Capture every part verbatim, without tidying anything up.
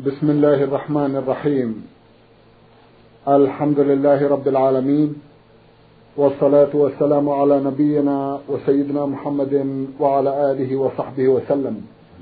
بسم الله الرحمن الرحيم. الحمد لله رب العالمين، والصلاة والسلام على نبينا وسيدنا محمد وعلى آله وصحبه وسلم.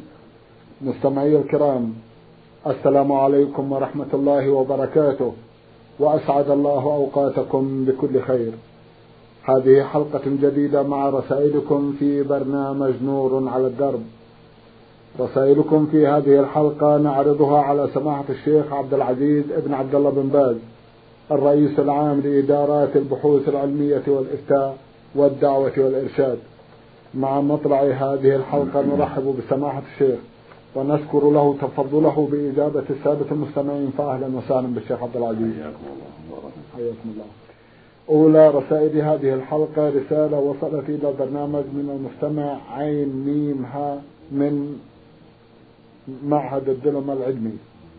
مستمعي الكرام، السلام عليكم ورحمة الله وبركاته، وأسعد الله أوقاتكم بكل خير. هذه حلقة جديدة مع رسائلكم في برنامج نور على الدرب. رسائلكم في هذه الحلقة نعرضها على سماحة الشيخ عبد العزيز ابن عبد الله بن باز، الرئيس العام لإدارات البحوث العلمية والإفتاء والدعوة والإرشاد. مع مطلع هذه الحلقة نرحب بسماحة الشيخ ونشكر له تفضله بإجابة السادة المستمعين، فأهلا وسهلا بالشيخ عبد العزيز. حياكم الله. أولى رسائل هذه الحلقة رسالة وصلت إلى البرنامج من المستمع عين ميم ها من معهد الدلم العلمي.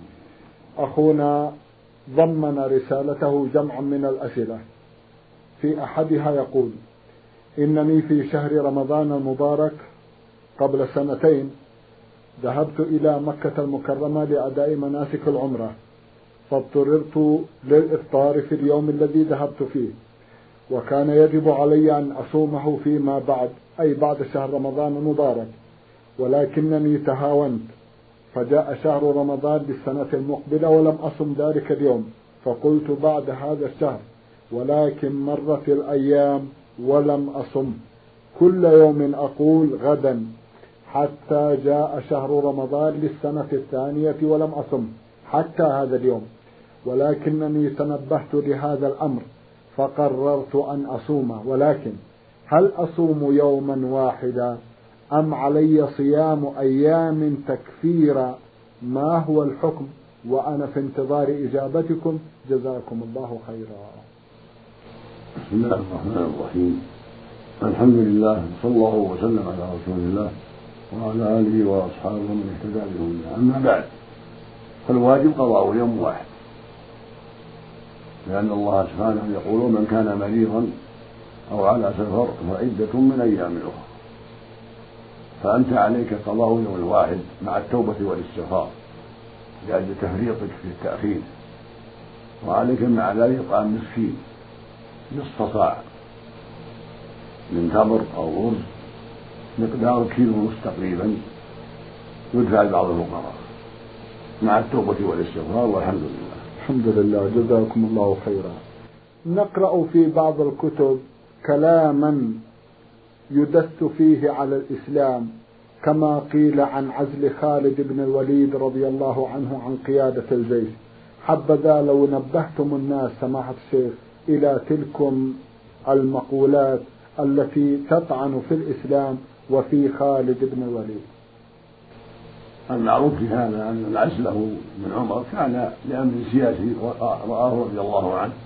أخونا ضمن رسالته جمعا من الأسئلة، في أحدها يقول: إنني في شهر رمضان المبارك قبل سنتين ذهبت إلى مكة المكرمة لأداء مناسك العمرة، فاضطررت للإفطار في اليوم الذي ذهبت فيه، وكان يجب علي أن أصومه فيما بعد، أي بعد شهر رمضان المبارك، ولكنني تهاونت، فجاء شهر رمضان للسنة المقبلة ولم أصم ذلك اليوم، فقلت بعد هذا الشهر، ولكن مرت الأيام ولم أصم، كل يوم أقول غدا، حتى جاء شهر رمضان للسنة الثانية ولم أصم حتى هذا اليوم، ولكنني تنبهت لهذا الأمر فقررت أن أصوم، ولكن هل أصوم يوما واحدا أم علي صيام أيام تكفيرا؟ ما هو الحكم؟ وأنا في انتظار إجابتكم، جزاكم الله خيرا. بسم الله الرحمن الرحيم. الحمد لله، صلى الله وسلم على رسول الله وعلى آله وأصحابه من اهتدى بهم. أما بعد، فالواجب قضاء يوم واحد، لأن الله سبحانه يقول: من كان مريضا أو على سفر فعدة من أيام أخرى. فأنت عليك قضاء يوم واحد مع التوبة والاستغفار لأجل تفريطك في التأخير، وعليك مع ذلك إطعام مسكين نصف صاع من تمر أو رز مقدار كيلو ونصف تقريبا، يدفع لبعض الفقراء مع التوبة والاستغفار، والحمد لله. الحمد لله، جزاكم الله خيرا. نقرأ في بعض الكتب كلاما يدس فيه على الإسلام، كما قيل عن عزل خالد بن الوليد رضي الله عنه عن قيادة الجيش. حبذا لو نبهتم الناس سماحة الشيخ إلى تلكم المقولات التي تطعن في الإسلام وفي خالد بن الوليد. المعروف في هذا أن عزله من عمر كان لأمر سياسي رآه رضي الله عنه،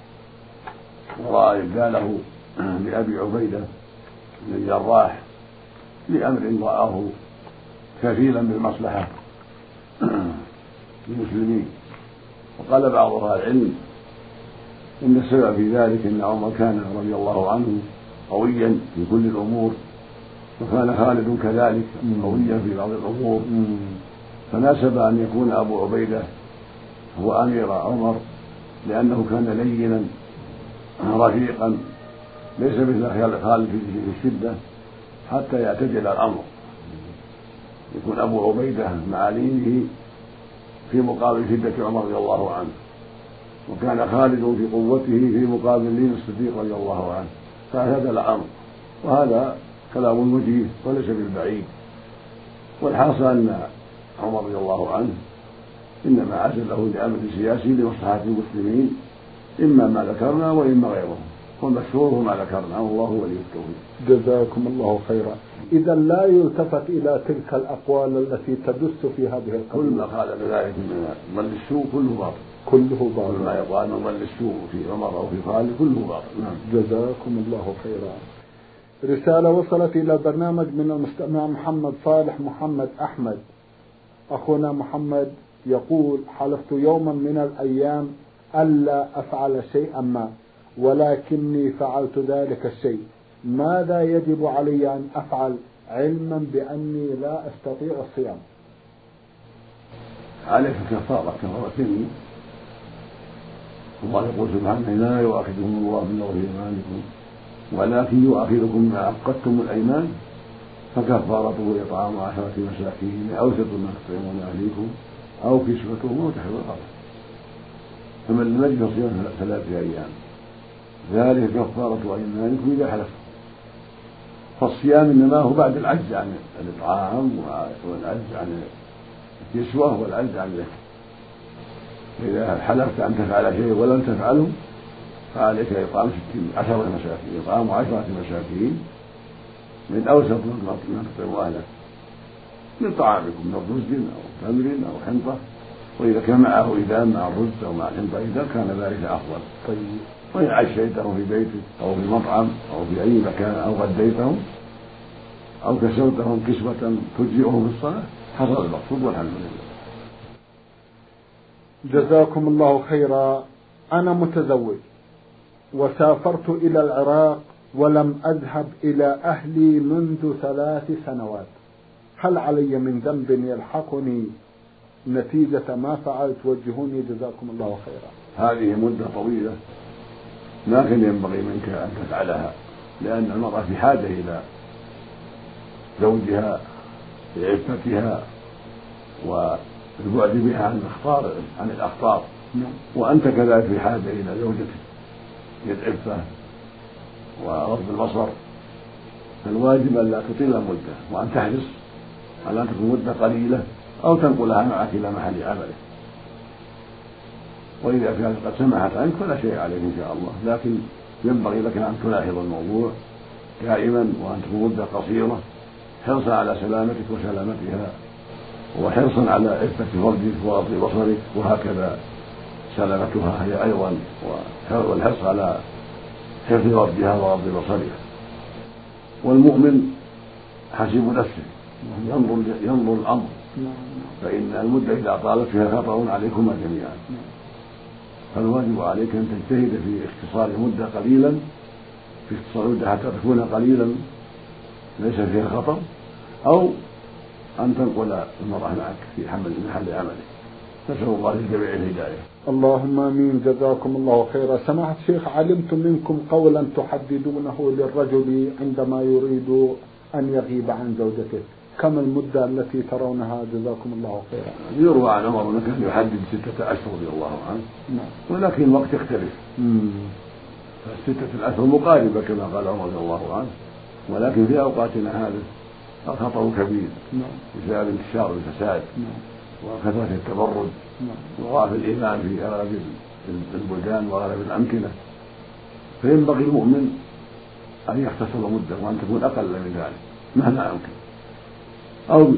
ورأى إبداله لأبي عبيدة بن الجراح لأمر رآه كفيلا بالمصلحة للمسلمين. وقال بعض أهل العلم إن السبب في ذلك أن عمر كان رضي الله عنه قويا في كل الأمور، وكان خالد كذلك قويا في بعض الأمور، فناسب أن يكون أبو عبيدة هو أمير عمر، لأنه كان لينا رفيقا ليس مثل خالد في الشدة حتى يعتدل الأمر، يكون أبو عبيدة مع لينه في مقابل شدة عمر رضي الله عنه، وكان خالد في قوته في مقابل لين الصديق رضي الله عنه، فاعتدل الأمر. وهذا كلام وجيه وليس بالبعيد. والحاصل أن عمر رضي الله عنه إنما عزله لأمر سياسي لمصلحة المسلمين، إما ما ذكرنا وإما غيره، والمشهور ما ذكرنا، والله ولي التوفيق. جزاكم الله خيرا. إذا لا يلتفت إلى تلك الأقوال التي تدس في هذه القضية. كل ما قال بذلك من ظل السوء كله باطل، كله باطل. كل ما يقال من ظل السوء في عمر أو في خالد كله باطل. نعم. جزاكم الله خيرا. رسالة وصلت إلى البرنامج من المستمع محمد صالح محمد أحمد. أخونا محمد يقول: حلفت يوما من الأيام ألا أفعل شيئا ما، ولكني فعلت ذلك الشيء، ماذا يجب علي أن أفعل علما بأني لا أستطيع الصيام؟ عليك كفارة كفارة يمين. الله يقول سبحانه لا يؤاخذكم الله باللغو في أيمانكم ولكن يؤاخذكم بما عقدتم الأيمان فكفارته إطعام عشرة مساكين أو ستة ما تطعمون أهليكم أو كسوتهم أو تحرير رقبة فمن لم يجد فصيام ثلاثة أيام ذلك كفارة أيمانكم إذا حلفتم. فالصيام إنما هو بعد العجز عن الإطعام والعجز عن الكسوة والعجز عن ذلك. إذا حلفت أن تفعل شيء ولم تفعله فعليك إطعام ستين عشرة مساكين إطعام عشرة مساكين من أوسط ما تطعم أهلك من طعامكم من رز أو تمر أو حنطة وإذا كان معه إذان مع الرز أو مع الحنطة إذا كان ذلك أفضل. طيب. وإن عشيته في بيتك أو في مطعم أو في أي مكان أو غديتهم أو كسوتهم كسوة تجزئهم في الصلاة حصل المقصود والحمد لله. جزاكم الله خيرا. أنا متزوج وسافرت إلى العراق ولم أذهب إلى أهلي منذ ثلاث سنوات، هل علي من ذنب يلحقني نتيجة ما فعلت؟ وجهوني جزاكم الله خيرا. هذه مدة طويلة ما كان ينبغي منك أن تفعلها لأن المرأة في حاجة إلى زوجها لعفتها والبعد بها عن الأخطار عن الأخطار وأنت كذلك في حاجة إلى زوجتك للعفة وغض البصر. فالواجب أن لا تطيل المدة وأن تحرص على أن تكون مدة قليلة أو تنقلها معك إلى محل عملك. وإذا كانت قد سمحت عنك فلا شيء عليك إن شاء الله، لكن ينبغي لك أن تلاحظ الموضوع دائما وأن تكون مدة قصيرة حرصا على سلامتك وسلامتها وحرصا على عفة فرجك وغض بصرك وهكذا سلامتها هي أيضا والحرص على حفظ فرجها وغض بصرها. والمؤمن حسيب نفسه ينظر ينظر الأمر فإن المدة إذا طالت فيها خطر عليكما جميعا. فالواجب عليك أن تجتهد في اختصار المدة قليلا في اختصار المدة حتى تكون قليلا ليس فيها خطر أو أن تنقل المرأة معك في حمل محل عملك. نسأل الله للجميع الهداية. اللهم آمين. جزاكم الله خيرا. سماحة الشيخ، علمت منكم قولا تحددونه للرجل عندما يريد أن يغيب عن زوجته، كم المدة التي ترونها؟ جزاكم الله خيرا. يروى عن عمر أنه كان يحدد ستة أشهر رضي الله عنه. نعم. ولكن الوقت يختلف. فالستة الأشهر مقاربة كما قال عمر رضي الله عنه، ولكن في أوقاتنا هذه الخطر كبير بسبب انتشار الفساد وكثرة التبرج وضعف الإيمان في أغلب البلدان وأغلب الأمكنة. فينبغي المؤمن أن يختصر مدة وأن تكون أقل من ذلك مهما أمكن، أو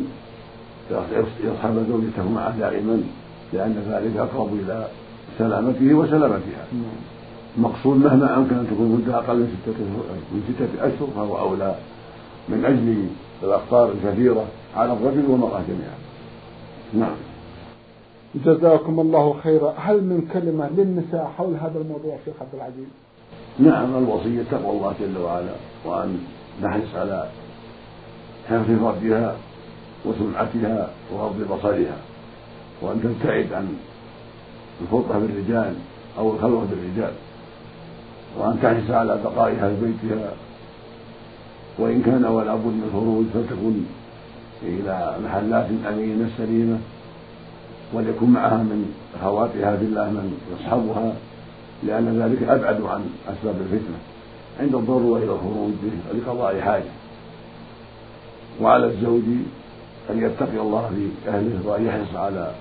يصحب زوجته معه دائما لأن ذلك أقرب إلى سلامته وسلامتها. المقصود مهما أمكن أن تكون مدة أقل من ستة من ستة أشهر فهو أولى من أجل الأخطار الكثيرة على الرجل والمرأة جميعا. نعم. جزاكم الله خيرا. هل من كلمة للنساء حول هذا الموضوع شيخ عبد العزيز؟ نعم، الوصية تقوى الله جل وعلا وأن نحرص على حفظ فرجها وسمعتها وغض بصرها وأن تبتعد عن الفرقة بالرجال أو الخلوة بالرجال وأن تحرص على بقائها في بيتها، وإن كان ولا بد من الخروج فلتكن إلى محلات أمينة سليمة وليكن معها من أخواتها في الله من يصحبها، لأن ذلك أبعد عن أسباب الفتنة عند الضرورة إلى الخروج لقضاء حاجة. وعلى الزوج أن يتقي الله في أهله وأن يحرص على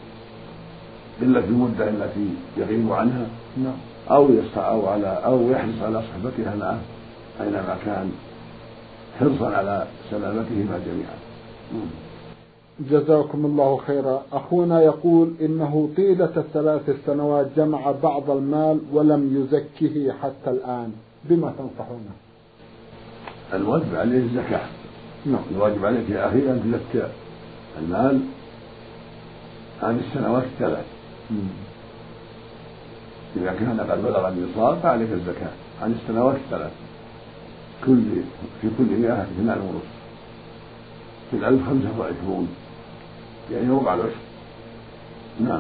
قلة المدة التي يغيب عنها أو أو على أو يحرص على صحبتها معه أينما كان حرصا على سلامتهما جميعا. جزاكم الله خيرا. أخونا يقول إنه طيلة الثلاث السنوات جمع بعض المال ولم يزكه حتى الآن، بما تنصحونه؟ الواجب عليه الزكاة. نعم. الواجب عليك يا أخي أن تزكى المال عن السنوات الثلاث. إذا كان قد بلغ النصاب فعليك الزكاة عن السنوات الثلاث، كل في كل مئة اثنان ونصف، في الألف خمسة وعشرون، يعني ربع العشر. نعم.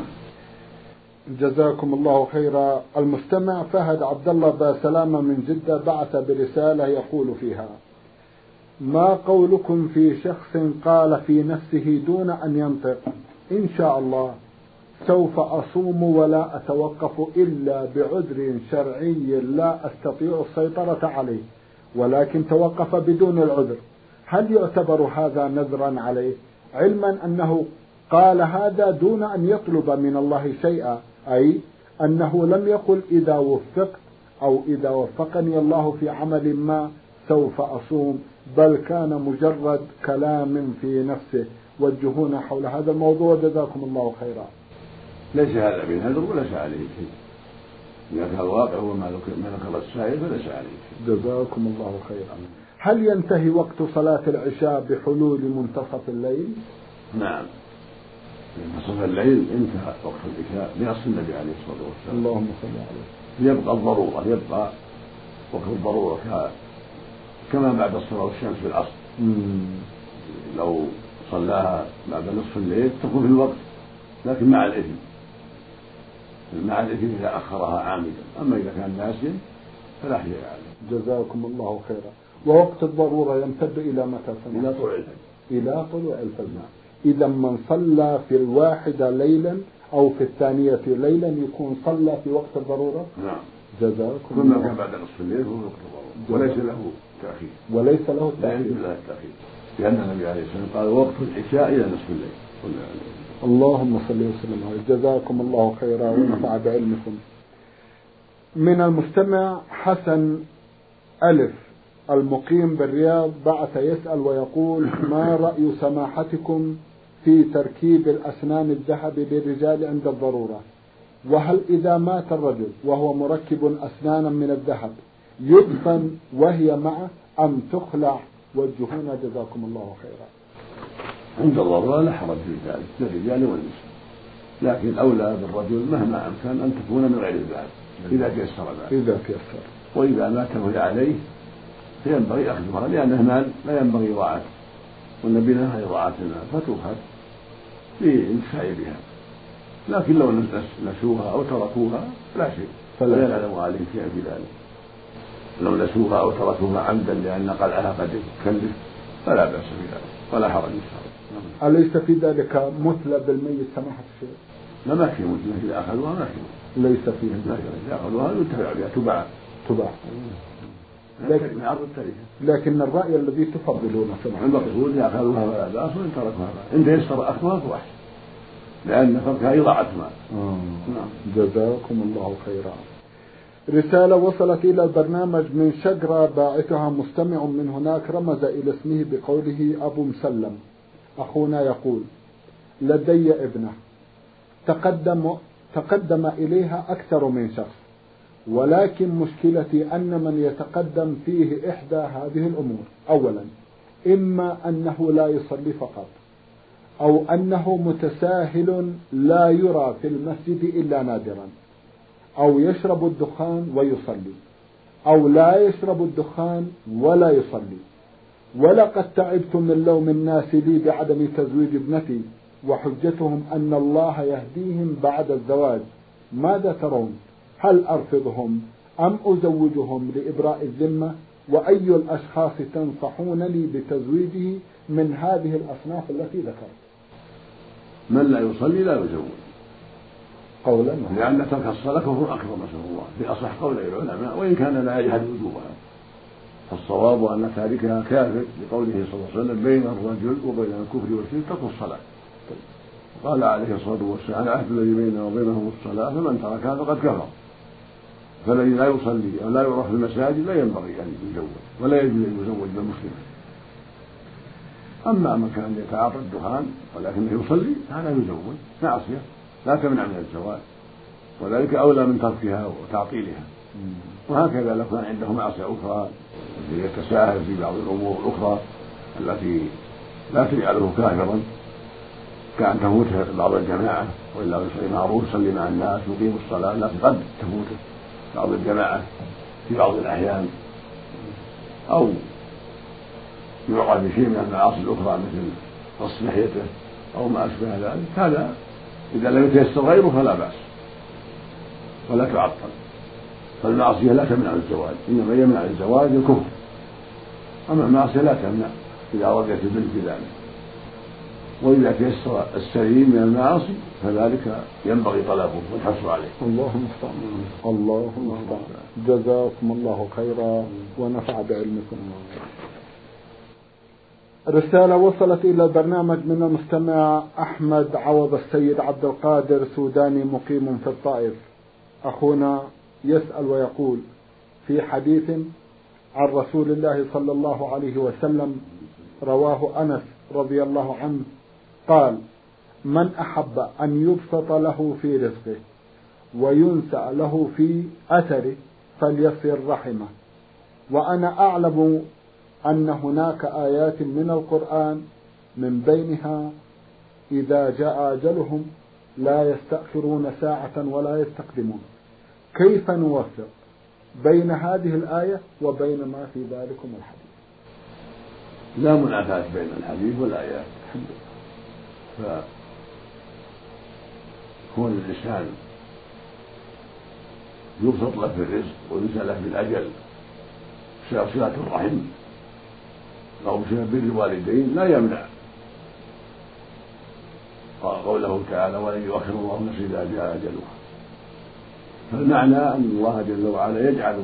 جزاكم الله خيرا. المستمع فهد عبد الله باسلامة من جدة بعث برسالة يقول فيها: ما قولكم في شخص قال في نفسه دون أن ينطق: إن شاء الله سوف أصوم ولا أتوقف إلا بعذر شرعي لا أستطيع السيطرة عليه، ولكن توقف بدون العذر، هل يعتبر هذا نذرا عليه؟ علما أنه قال هذا دون أن يطلب من الله شيئا، أي أنه لم يقل إذا وفقت أو إذا وفقني الله في عمل ما سوف أصوم، بل كان مجرد كلام في نفسه. وجهونا حول هذا الموضوع جزاكم الله خيرا. ليس هذا بنذر وليس عليه شيء، إذا كان الواقع هو ما ذكر السائل فليس عليه شيء. جزاكم الله خيرا. هل ينتهي وقت صلاة العشاء بحلول منتصف الليل؟ نعم، منتصف الليل انتهى وقت العشاء بنص النبي عليه الصلاة والسلام. اللهم صل عليه. يبقى الضرورة، يبقى وقت الضرورة كما بعد الصلاة والشمس في العصر. مم. لو صلاها بعد نصف الليل تكون في الوقت، لكن مع الإثم، مع الإثم إذا أخرها عامدا. أما إذا كان ناسيا فلا شيء عليه. جزاكم الله خيرا. ووقت الضرورة يمتد إلى متى؟ إلى طلوع الفجر. إلى طلوع الفجر. إذا من صلى في الواحدة ليلا أو في الثانية ليلا يكون صلى في وقت الضرورة؟ نعم. جزاكم الله. كما كان بعد نصف الليل هو وقت الضرورة، وليس له تأخير. وليس له تأخير. لا له تأخير، لأن النبي عليه الصلاة والسلام قال وقت العشاء إلى نصف الليل. اللهم صل وسلم عليه. جزاكم الله خيرا ونفع بعلمكم. من المستمع حسن ألف المقيم بالرياض بعث يسأل ويقول: ما رأي سماحتكم في تركيب الأسنان الذهب للرجال عند الضرورة؟ وهل إذا مات الرجل وهو مركب أسنانا من الذهب يدفن وهي معه أم تخلع؟ وجهونا جزاكم الله خيرا. عند الضرورة لا حرج في ذلك للرجال والنساء، لكن الأولى بالرجل مهما أمكن أن تكون من غير الذهب إذا تيسر ذلك. إذا تيسر. وإذا مات وهي عليه فينبغي أخذها، لأنه مال لا ينبغي إضاعته، والنبي نهى إضاعة المال فتؤخذ للانتفاع بها. لكن لو نسوها أو تركوها لا شيء، فلا يعلم عليهم شيئا في ذلك. لو نسوها أو تركوها عمدا لأن قلعها قد يكلف فلا بأس بذلك ولا حرج إن شاء الله. أليس في ذلك مثلى بالميت سماحة الشيخ؟ لا، ما في مثلى، إذا أخذوها ما في، ليس فيه. إذا أخذوها ينتفع بها، تباع تباع. لكن, لكن الرأي الذي تفضلونه سماحة المقصود إذا أخذوها فلا بأس وإن تركوها فلا، إن تيسر أخذوها فأحسن، لأن تركها إضاعة مال. نعم. جزاكم الله خيرا. رسالة وصلت إلى البرنامج من شجرة باعثها مستمع من هناك رمز إلى اسمه بقوله أبو مسلم. أخونا يقول: لدي ابنة تقدم, تقدم إليها أكثر من شخص، ولكن مشكلتي أن من يتقدم فيه إحدى هذه الأمور: أولا إما أنه لا يصلي فقط، أو أنه متساهل لا يرى في المسجد إلا نادرا، أو يشرب الدخان ويصلي، أو لا يشرب الدخان ولا يصلي. ولقد تعبت من لوم الناس لي بعدم تزويج ابنتي، وحجتهم أن الله يهديهم بعد الزواج. ماذا ترون؟ هل أرفضهم أم أزوجهم لإبراء الذمة؟ وأي الأشخاص تنصحونني بتزويجه من هذه الأصناف التي ذكرت؟ من لا يصلي لا يزوج قولا، لأن ترك الصلاة كفر أكبر نسأل الله في أصح قول العلماء، وإن كان لا يجحد وجوبها، فالصواب أن تاركها كافر لقوله صلى الله عليه وسلم: بين الرجل وبين الكفر والشرك ترك الصلاة. قال عليه الصلاة والسلام: العهد الذي بيننا وبينهم الصلاة، فمن تركها فقد كفر. فالذي لا يصلي أو لا يروح في المساجد لا ينبغي أن يزوج، ولا يجوز أن يزوج بالمسلم. أما من كان يتعاطى الدخان ولكنه يصلي هذا يزوج معصية لا تمنع من الزواج، وذلك أولى من تركها وتعطيلها. وهكذا لو كان عنده معصية أخرى يتساهل في بعض الأمور الأخرى التي لا تجعله كافرا، كأن تفوته بعض الجماعة، وإلا يصلي معروف يصلي مع الناس يقيم الصلاة، لكن قد تفوته بعض الجماعة في بعض الأحيان، أو يوقع بشيء من المعاصي الأخرى مثل غص لحيته أو ما أشبه ذلك، هذا إذا لم يتيسر غيره فلا بأس ولا تعطل. فالمعصية لا تمنع الزواج، إنما يمنع الزواج الكفر، أما المعصية لا تمنع إذا رضيت البنت بذلك. وإذا تيسر السليم من المعاصي فذلك ينبغي طلبه والحرص عليه. الله المستعان. الله المستعان. جزاكم الله خيرا ونفع بعلمكم. رسالة وصلت إلى البرنامج من المستمع أحمد عوض السيد عبد القادر سوداني مقيم في الطائف. أخونا يسأل ويقول: في حديث عن رسول الله صلى الله عليه وسلم رواه أنس رضي الله عنه قال: من أحب أن يبسط له في رزقه وينسأ له في أثره فليصل رحمه. وأنا أعلم أن هناك آيات من القرآن من بينها إذا جاء أجلهم لا يستأخرون ساعة ولا يستقدمون. كيف نوفق بين هذه الآية وبين ما في ذلكم الحديث؟ لا منافاة بين الحديث والآيات. فكون الإنسان يبسط له في الرزق وينسى له في الأجل بسبب صلة الرحم أو بسبب بر الوالدين لا يمنع قوله تعالى: ولن يؤخر الله نفسا إذا جاء أجلها. فالمعنى أن الله جل وعلا يجعل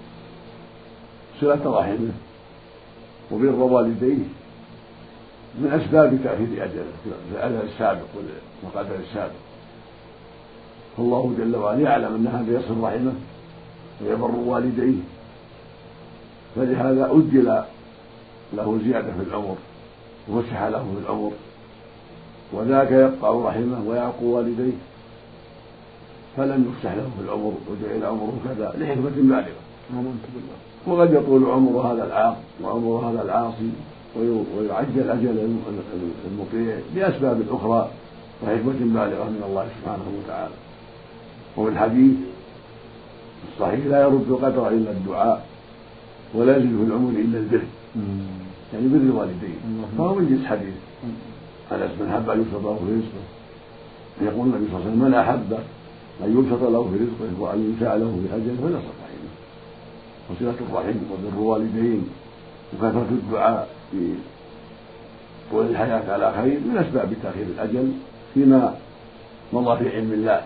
صلة رحمه وبر والديه من أسباب تأخير أجله في الأجل السابق والقدر السابق. فالله جل وعلا يعلم أن هذا يصل رحمه ويبر والديه، فلهذا أجل له زيادة في العمر وفسح له في العمر، وذاك يقطع رحمه ويعق والديه فلم يفسح له في العمر وجعل عمره كذا لحكمة بالغة. وقد يطول عمر هذا العاق وعمر هذا العاصي ويعجل أجل المطيع بأسباب أخرى وحكمة بالغة من الله سبحانه وتعالى. وفي الحديث الصحيح: لا يرد القدر إلا الدعاء ولا يزيد في العمر إلا البر، يعني بر الوالدين. فهو من جنس حديث أنس: من أحب أن يبسط له في رزقه. يقول النبي صلى الله عليه وسلم: من أحب أن يبسط له في رزقه وأن ينسى له في أجله فليصل رحمه. وصلة الرحم وبر الوالدين وكثرة الدعاء في طول الحياة على خير من أسباب تأخير الأجل فيما مضى في علم الله.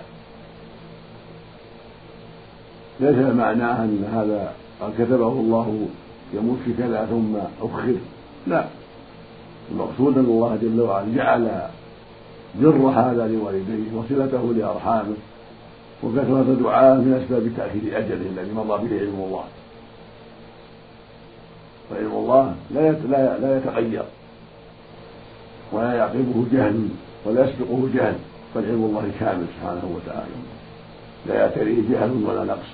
ليس معناه أن هذا كتبه الله يموت في كذا ثم أخر، لا، المقصود أن الله جل وعلا جعل بر هذا لوالديه وصلته لأرحامه وكثرة دعاءه من أسباب تأخير أجله الذي مضى به علم الله. وعلم الله لا لا يتغير ولا يعقبه جهل ولا يسبقه جهل، فالعلم الله كامل سبحانه وتعالى لا يعتريه جهل ولا نقص.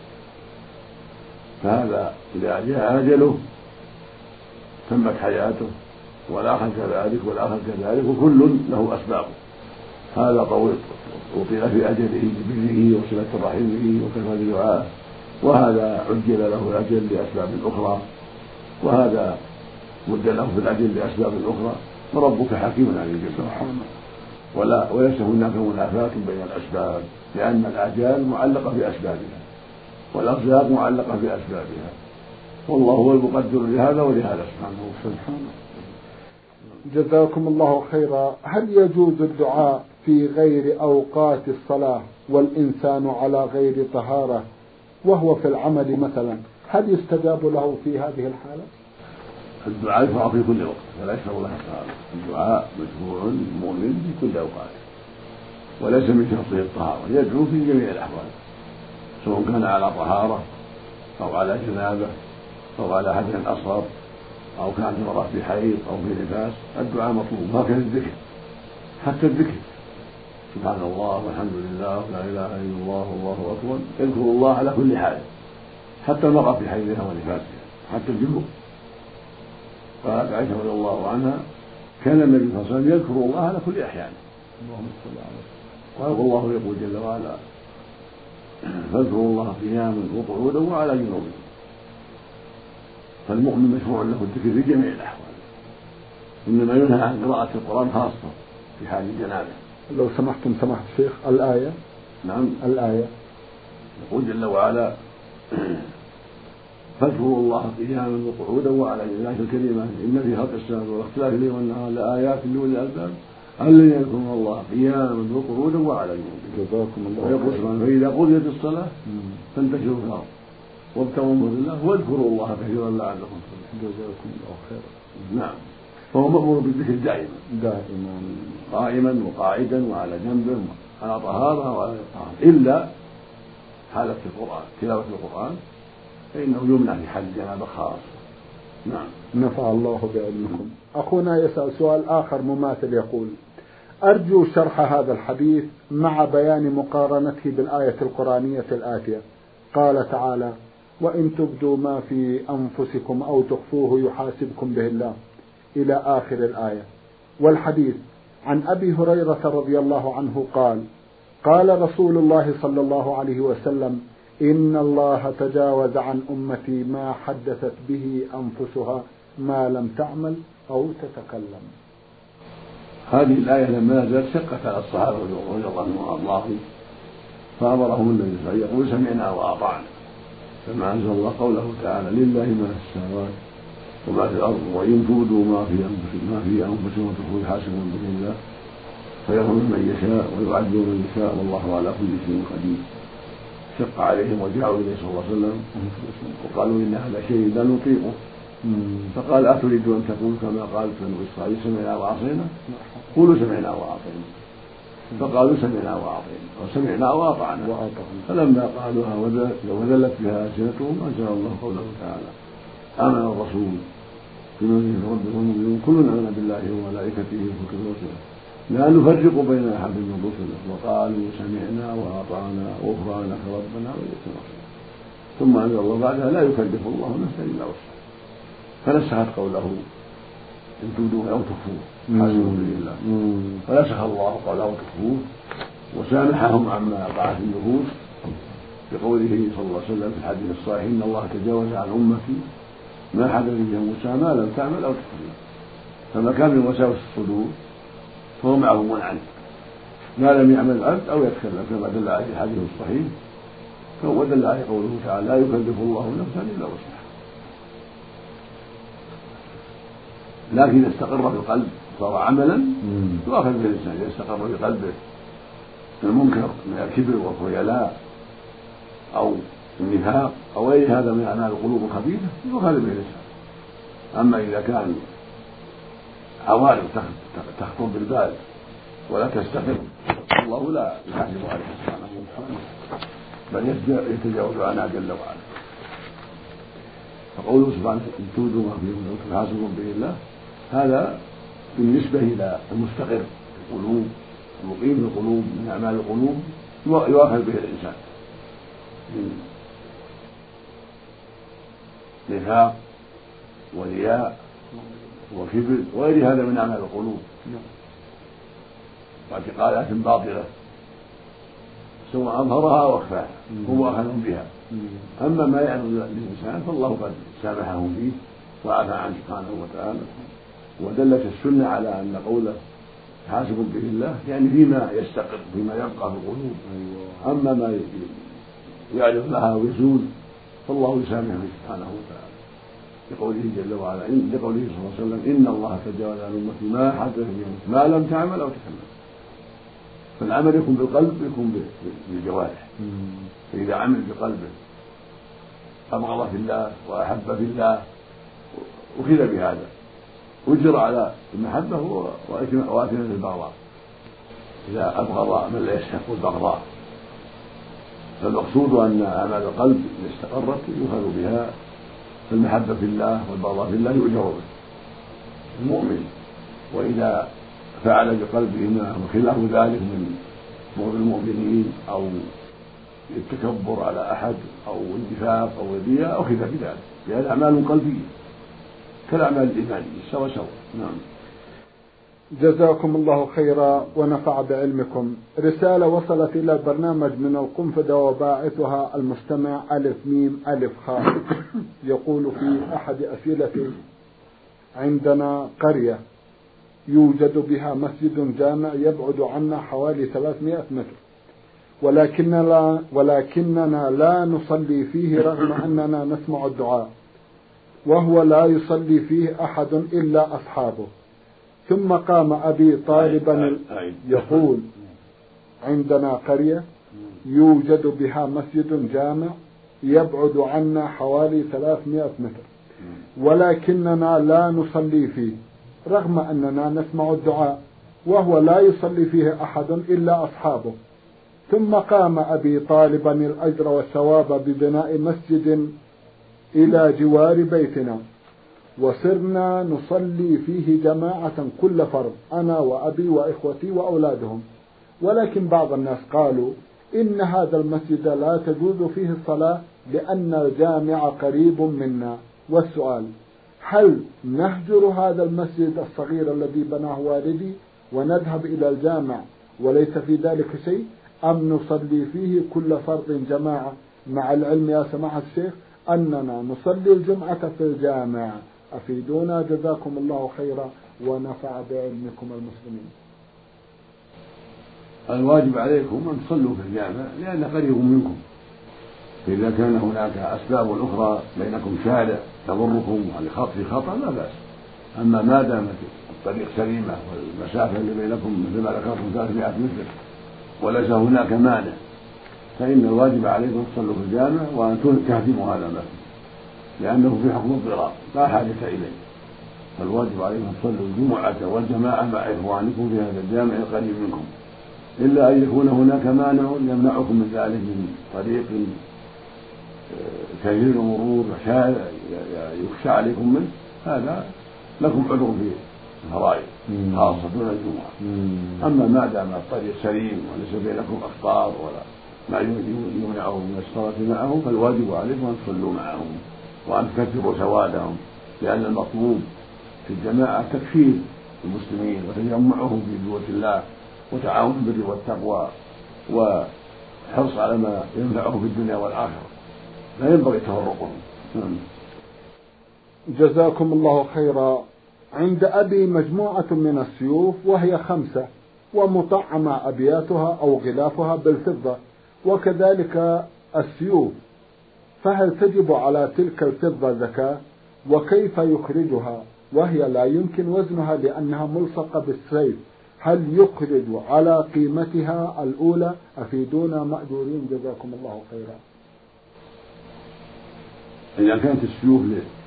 فهذا إذا جاء أجله تمت حياته، والآخر كذلك والآخر كذلك، وكل له أسبابه. هذا طويل أطيل في أجله ببره وصلة رحمه وكثرة دعائه، وهذا عجل له الأجل لأسباب أخرى، وهذا مد له في الأجل لأسباب أخرى. وربك حكيم عليم سبحانه، ولا وليس هناك منافاة بين الأسباب، لأن الآجال معلقة بأسبابها والأرزاق معلقة بأسبابها، والله هو المقدر لهذا ولهذا سبحانه وتعالى. جزاكم الله خيرا. هل يجوز الدعاء في غير أوقات الصلاة والإنسان على غير طهارة وهو في العمل مثلا، هل يستجاب له في هذه الحالة؟ الدعاء يشرع في كل وقت ولا يشرع له الطهارة. الدعاء مشروع مؤمن في كل أوقات وليس من شرطه الطهارة، يدعو في جميع الأحوال سواء كان على طهارة أو على جنابة أو على حدث أصغر أو كانت المرأة في حيض أو في نفاس. الدعاء مطلوب، هكذا الذكر، حتى الذكر سبحان الله والحمد لله ولا إله إلا الله والله أكبر، يذكر الله على كل حال، حتى المرأة في حيضها ونفاسها، حتى الجنوب. قالت عائشة رضي الله عنها: كان النبي صلى الله عليه وسلم يذكر الله على كل أحيانه. اللهم صل على سيدنا. والله يقول جل وعلا: فاذكروا الله قياما وقعودا وعلى جنوبهم. فالمؤمن مشروع له الذكر في جميع الأحوال، إنما ينهى عن قراءة القرآن خاصة في حال الجنابة لو سمحتم سمحت الشيخ الآية. نعم. الآية يقول جل وعلا فاذكروا الله قياما وقعودا وعلى الآية الكريمة إن في خلق السماوات واختلاف الليل والنهار لآيات لأولي الألباب الذين يذكرون الله قياما وقعودا وعلى جنوبهم. جزاكم الله. ويقول سبحانه فإذا قضيت الصلاة فانتشروا في الأرض وابتغوا من فضل الله واذكروا الله كثيرا لعلكم تفلحون. جزاكم الله خيرا. نعم. فهو مأمور بالذكر دائما دائما قائما وقاعدا وعلى جنبه على طهارة وعلى طهارة إلا حالة القرآن تلاوة القرآن فإنه يمنع في حال الجنابة خاصة. نعم. نفع الله بعلمكم. أخونا يسأل سؤال آخر مماثل يقول أرجو شرح هذا الحديث مع بيان مقارنته بالآية القرآنية الآتية. قال تعالى وإن تبدوا ما في أنفسكم أو تخفوه يحاسبكم به الله إلى آخر الآية. والحديث عن أبي هريرة رضي الله عنه قال قال رسول الله صلى الله عليه وسلم إن الله تجاوز عن أمتي ما حدثت به أنفسها ما لم تعمل أو تتكلم. هذه الآية لما نزلت شقت على الصحابة رضي الله عنهم وأرضاهم فأمرهم النبي صلى الله عليه وسلم يقول سمعنا وأطعنا كما أنزل الله قوله تعالى لله ما في السماوات وما في الأرض وإن تبدوا ما في أنفسكم ما في أنفسكم وتخفوه يحاسبكم به الله فيغفر من يشاء ويعذب من يشاء والله على كل شيء قدير. شق عليهم وجاءوا إليه صلى الله عليه وسلم وقالوا إن هذا شيء لا نطيقه فقال أتريد أن تقول كما قالت بنو إسرائيل سمعنا وعصينا قولوا سمعنا وأطعنا فقالوا سمعنا وأطعنا وسمعنا وأطعنا فلما قالوها وذلت بها ألسنتهم أنزل الله قوله تعالى آمن الرسول بما فيه ربه والمؤمنون كل آمن بالله وملائكته وكتبه ورسله لا نفرق بين أحد من رسله وقالوا سمعنا وأطعنا غفرانك ربنا وإليك المصير. ثم أنزل الله بعدها لا يكلف الله نفسا إلا وسعها فنسخت قوله إن تبدوه أو تخفوه حاسبوا به الله فنسخ الله قوله أو تخفوه وسامحهم عما وقعت النفوس بقوله صلى الله عليه وسلم في الحديث الصحيح إن الله تجاوز عن أمتي ما حدث به موسى ما لم تعمل أو تخفيه. فما كان من وساوس الصدور فهو معفو عنه ما لم يعمل العبد أو يتكلم كما دل عليه الحديث الصحيح ودل عليه قوله تعالى لا يكلف الله نفسا إلا وسعها. لكن إذا استقر في القلب صار عملا يؤاخذ به الإنسان. إذا استقر في قلبه المنكر من الكبر والخيلاء أو النفاق أو غير هذا من أعمال القلوب الخبيثة يؤاخذ به الإنسان. أما إذا كان عوارض تخطر بالبال ولا تستقر الله لا يحاسب عليها سبحانه وتعالى بل يتجاوز عنها جل وعلا. فقوله سبحانه إن تبدوا ما في أنفسكم يحاسبكم به الله هذا بالنسبة إلى المستقر في القلوب المقيم في القلوب من أعمال القلوب يؤاخذ به الإنسان من نفاق ورياء وكبر وغير هذا من أعمال القلوب واعتقادات باطلة سواء أظهرها أو أخفاها هو أخذ بها. أما ما يعرض للإنسان فالله قد سامحه فيه وعفى عنه سبحانه وتعالى. ودلت السنة على أن قوله حاسب به الله يعني فيما يستقر فيما يبقى في القلوب. أما ما يعرض لها ويزول فالله يسامحه سبحانه وتعالى لقوله جل وعلا إن لقوله صلى الله عليه وسلم إن الله تجاوز عن أمتي ما حدث به ما لم تعمل أو تكلم. فالعمل يكون بالقلب يكون بالجوارح. فإذا عمل بقلبه أبغض في الله وأحب في الله وكذا بهذا وجر على المحبة وأتنا البغضاء إذا أبغض من لا يستحق البغضاء. فالمقصود أن أعمال القلب إذا استقرت يؤخذ بها فالمحبة في الله والبغضاء في الله يؤجر به المؤمن. وإذا فعل بقلبه ما خلاف ذلك من بغض المؤمنين أو التكبر على أحد أو النفاق أو الرياء أخذ بذلك لأن أعمال قلبية كالأعمال الإيمانية سوا سوا. نعم. جزاكم الله خيرا ونفع بعلمكم. رسالة وصلت إلى البرنامج من القنفذة وباعثها المستمع ألف ميم ألف خاء يقول في أحد أسئلته عندنا قرية يوجد بها مسجد جامع يبعد عنا حوالي ثلاثمائة متر، ولكننا لا, ولكننا لا نصلي فيه رغم أننا نسمع الدعاء، وهو لا يصلي فيه أحد إلا أصحابه. ثم قام أبي طالبا يقول: عندنا قرية يوجد بها مسجد جامع يبعد عنا حوالي ثلاثمائة متر، ولكننا لا نصلي فيه رغم أننا نسمع الدعاء، وهو لا يصلي فيه أحد إلا أصحابه. ثم قام أبي طالبا الأجر والثواب ببناء مسجد إلى جوار بيتنا، وصرنا نصلي فيه جماعة كل فرد، أنا وأبي وإخوتي وأولادهم. ولكن بعض الناس قالوا إن هذا المسجد لا تجوز فيه الصلاة لأن الجامع قريب منا. والسؤال: هل نهجر هذا المسجد الصغير الذي بناه والدي ونذهب إلى الجامع وليس في ذلك شيء، أم نصلي فيه كل فرد جماعة، مع العلم يا سماحة الشيخ أننا نصلي الجمعة في الجامع؟ أفيدونا جزاكم الله خيرا ونفع بعلمكم المسلمين. الواجب عليكم أن تصلوا في الجامع لأن قريب منكم، فإذا كان هناك أسباب أخرى بينكم شارع تضركم في خطأ لا بأس. أما ما دامت الطريق سليمة والمسافة اللي بينكم مثل ما ذكرتم ثلاثمائة متر وليس هناك مانع، فإن الواجب عليكم تصلوا في الجامع وأن تهدموا هذا المسجد، لأنه في حكم الضرار لا حاجة إليه. فالواجب عليكم تصلوا الجمعة والجماعة مع إخوانكم في هذا الجامع القريب منكم، إلا أن يكون هناك مانع يمنعكم من ذلك من طريق كثير المرور يخشى عليكم منه، هذا لكم عذر في الفرائض خاصة دون الجمعة. أما ما دام الطريق سليم وليس بينكم أخطار ولا ما يمنعهم من الصلاة معهم، فالواجب عليكم أن تصلوا معهم وأن تكثروا سوادهم، لأن المطلوب في الجماعة تكفير المسلمين وتجمعهم في بيوت الله وتعاون البر والتقوى وحرص على ما ينفعه في الدنيا والآخرة، لا ينبغي تفرقهم. جزاكم الله خيرا. عند أبي مجموعة من السيوف وهي خمسة ومطعمة أبياتها أو غلافها بالفضة، وكذلك السيوف، فهل تجب على تلك الفضة زكاة؟ وكيف يخرجها وهي لا يمكن وزنها لأنها ملصقة بالسيف؟ هل يخرج على قيمتها الأولى؟ أفيدونا مأجورين جزاكم الله خيرا. إذا كانت السيوف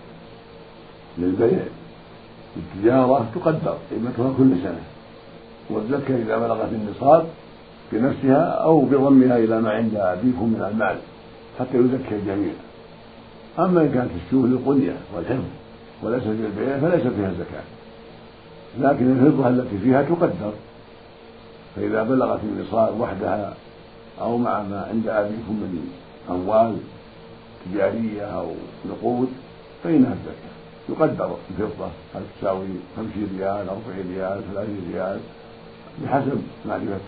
للبيع التجارة تقدر قيمتها كل سنة، والزكاة إذا بلغت النصاب بنفسها أو بضمها إلى ما عند أبيكم من المال حتى يزكى الجميع. أما إن كانت السيوف للقنية والحفظ وليس في البيع فليس فيها زكاة، لكن الفضة التي فيها تقدر، فإذا بلغت النصاب وحدها أو مع ما عند أبيكم من أموال تجارية أو نقود فإنها الزكاة. يقدر الفضة هل تساوي خمسين ريال أربعين ريال ثلاثين ريال بحسب معرفة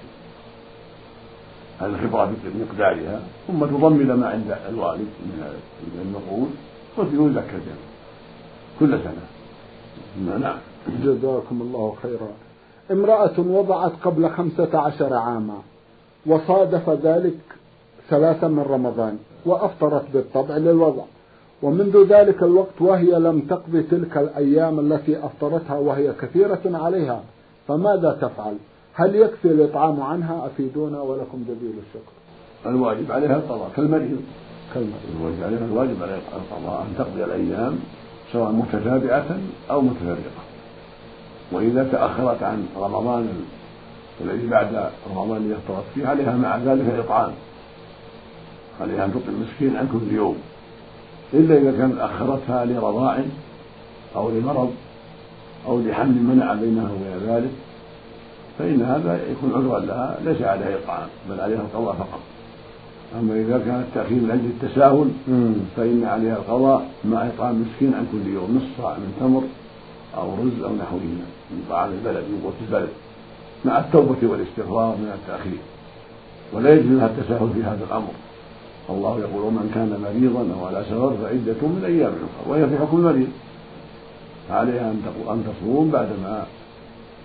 الخبرة بمقدارها، ثم تضم إلى ما عند الوالد من النقود وتزكى الجميع كل سنة. نعم. جزاكم الله خيرا. امرأة وضعت قبل خمسة عشر عاما وصادف ذلك ثلاثة من رمضان وأفطرت بالطبع للوضع، ومنذ ذلك الوقت وهي لم تقضي تلك الأيام التي أفطرتها وهي كثيرة عليها، فماذا تفعل؟ هل يكفي الإطعام عنها؟ أفيدونا ولكم جزيل الشكر. الواجب عليها القضاء كالمريض كالمريض الواجب عليها الواجب عليها القضاء أن تقضي الأيام سواء متتابعة أو متفرقة. وإذا تأخرت عن رمضان الذي بعد رمضان الذي أفطرت فيه عليها مع ذلك إطعام، عليها أن تطعم مسكين عن كل يوم، إلا إذا كانت أخرتها لرضاع أو لمرض أو لحمل منع بينها وبين ذلك، فإن هذا يكون عذرا لها ليس عليها إطعام بل عليها القضاء فقط. أما إذا كان التأخير من أجل التساهل فإن عليها القضاء مع إطعام مسكين عن كل يوم نصف صاع من تمر أو رز أو نحوهما من طعام البلد من قوت البلد مع التوبة والاستغفار من التأخير، ولا يجوز لها التساهل في هذا الأمر. الله يقول: ومن كان مريضا أو على سفر فعدة من أيام أخرى، وهي في حكم المريض، فعليها أن تصوم بعدما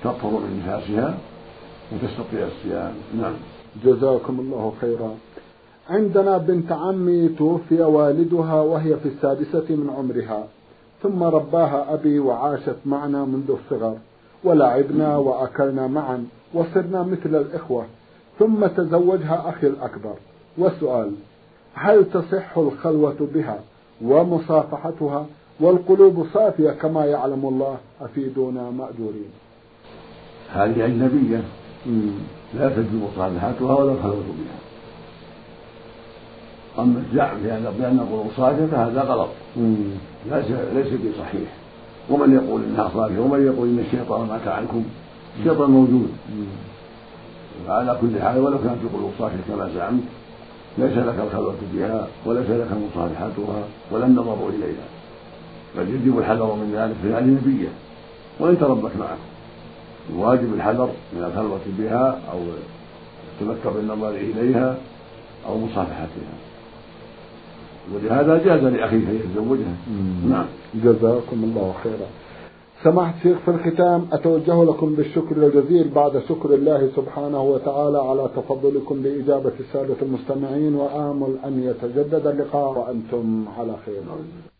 تطهر من نفاسها وتستطيع الصيام. نعم. جزاكم الله خيرا. عندنا بنت عمي توفي والدها وهي في السادسة من عمرها، ثم رباها أبي وعاشت معنا منذ الصغر، ولعبنا وأكلنا معا وصرنا مثل الإخوة، ثم تزوجها أخي الأكبر. والسؤال: هل تصح الخلوة بها ومصافحتها والقلوب صافية كما يعلم الله؟ أفيدونا مأجورين. هذه أجنبية لا تجوز مصافحتها ولا الخلوة بها. أما الزعم بأن القلوب صافية فهذا غلط، ليس ليس بصحيح. ومن يقول إنها صافية ومن يقول إن الشيطان مات عنكم، الشيطان موجود. وعلى كل حال ولو كانت القلوب صافية كما زعمت ليس لك الخلوة بها وليس لك مصافحتها ولا النظر إليها، بل يجب الحذر من ذلك في هذه نبية. وإن تربت معك الواجب الحذر من الخلوة بها أو التمتع بالنظر إليها أو مصافحتها، ولهذا جاز لأخيك أن يتزوجها. نعم. جزاكم الله خيرا. سماحة الشيخ، في الختام أتوجه لكم بالشكر الجزيل بعد شكر الله سبحانه وتعالى على تفضلكم بإجابة السادة المستمعين، وآمل أن يتجدد اللقاء وأنتم على خير.